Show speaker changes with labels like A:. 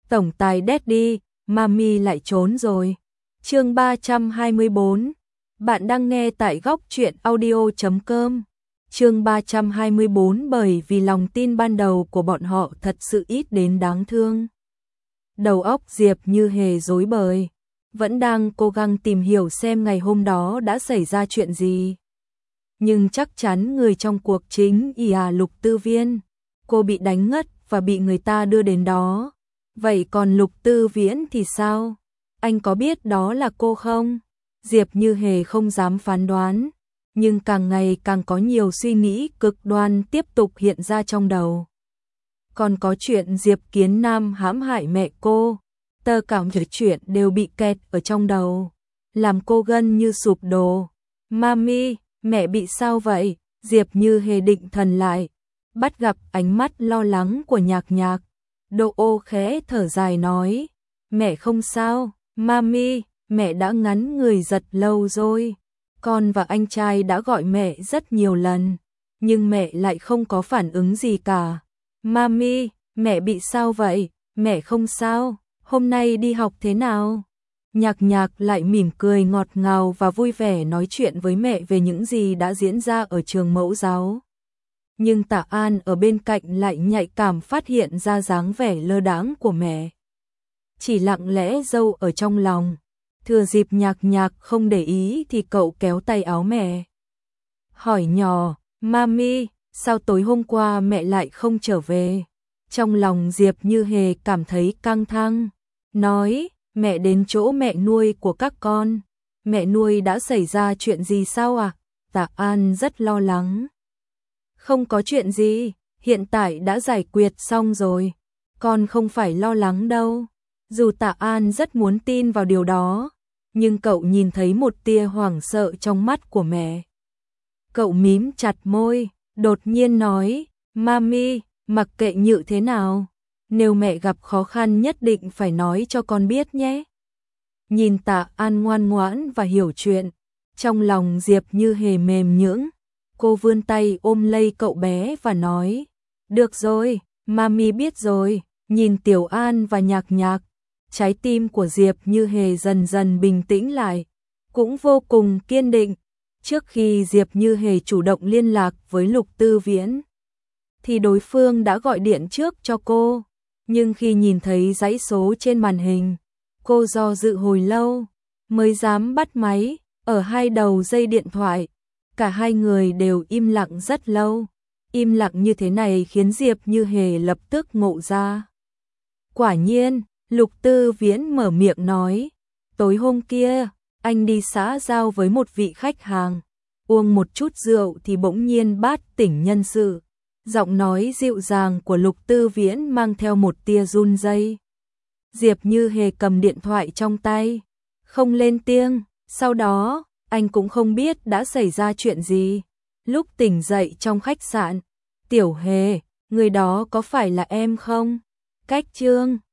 A: tổng tài Daddy, Mami lại trốn rồi. Chương 324. Bạn đang nghe tại góc truyện audio.com. Chương 324 bởi vì lòng tin ban đầu của bọn họ thật sự ít đến đáng thương. Đầu óc Diệp Như Hề rối bời, vẫn đang cố gắng tìm hiểu xem ngày hôm đó đã xảy ra chuyện gì. Nhưng chắc chắn người trong cuộc chính là Lục Tư Viễn. Cô bị đánh ngất và bị người ta đưa đến đó. Vậy còn Lục Tư Viễn thì sao? Anh có biết đó là cô không? Diệp Như Hề không dám phán đoán, nhưng càng ngày càng có nhiều suy nghĩ cực đoan tiếp tục hiện ra trong đầu. Còn có chuyện Diệp Kiến Nam hãm hại mẹ cô, tất cả mọi chuyện đều bị kẹt ở trong đầu, làm cô gần như sụp đổ. Mami, mẹ bị sao vậy? Diệp Như Hề định thần lại, bắt gặp ánh mắt lo lắng của Nhạc Nhạc. Đỗ Ô khẽ thở dài nói, mẹ không sao, Mami, mẹ đã ngắn người giật lâu rồi. Con và anh trai đã gọi mẹ rất nhiều lần, nhưng mẹ lại không có phản ứng gì cả. Mami, mẹ bị sao vậy? Mẹ không sao, hôm nay đi học thế nào? Nhạc Nhạc lại mỉm cười ngọt ngào và vui vẻ nói chuyện với mẹ về những gì đã diễn ra ở trường mẫu giáo. Nhưng Tạ An ở bên cạnh lại nhạy cảm phát hiện ra dáng vẻ lơ đãng của mẹ. Chỉ lặng lẽ giâu ở trong lòng. Thừa dịp Nhạc Nhạc không để ý thì cậu kéo tay áo mẹ. Hỏi nhỏ, Mami, sao tối hôm qua mẹ lại không trở về? Trong lòng Diệp Như Hề cảm thấy căng thẳng. Nói, mẹ đến chỗ mẹ nuôi của các con. Mẹ nuôi đã xảy ra chuyện gì sao à? Tạ An rất lo lắng. Không có chuyện gì, hiện tại đã giải quyết xong rồi. Con không phải lo lắng đâu. Dù Tạ An rất muốn tin vào điều đó, nhưng cậu nhìn thấy một tia hoảng sợ trong mắt của mẹ. Cậu mím chặt môi, đột nhiên nói, Mami, mặc kệ như thế nào, nếu mẹ gặp khó khăn nhất định phải nói cho con biết nhé. Nhìn Tạ An ngoan ngoãn và hiểu chuyện, trong lòng Diệp Như Hề mềm nhũn. Cô vươn tay ôm lấy cậu bé và nói, được rồi, Mami biết rồi. Nhìn Tiểu An và Nhạc Nhạc, trái tim của Diệp Như Hề dần dần bình tĩnh lại, cũng vô cùng kiên định. Trước khi Diệp Như Hề chủ động liên lạc với Lục Tư Viễn, thì đối phương đã gọi điện trước cho cô. Nhưng khi nhìn thấy dãy số trên màn hình, cô do dự hồi lâu, mới dám bắt máy. Ở hai đầu dây điện thoại, cả hai người đều im lặng rất lâu. Im lặng như thế này khiến Diệp Như Hề lập tức ngộ ra. Quả nhiên, Lục Tư Viễn mở miệng nói, tối hôm kia, anh đi xã giao với một vị khách hàng, uống một chút rượu thì bỗng nhiên bát tỉnh nhân sự. Giọng nói dịu dàng của Lục Tư Viễn mang theo một tia run rẩy. Diệp Như Hề cầm điện thoại trong tay, không lên tiếng, sau đó, anh cũng không biết đã xảy ra chuyện gì. Lúc tỉnh dậy trong khách sạn, Tiểu Hề, người đó có phải là em không? Cách Trương